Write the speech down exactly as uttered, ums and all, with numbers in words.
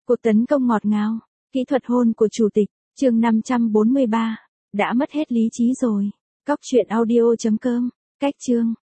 Cuộc tấn công ngọt ngào, kỹ thuật hôn của chủ tịch, chương năm trăm bốn mươi ba, đã mất hết lý trí rồi. Cóc truyện audio chấm com, cách chương.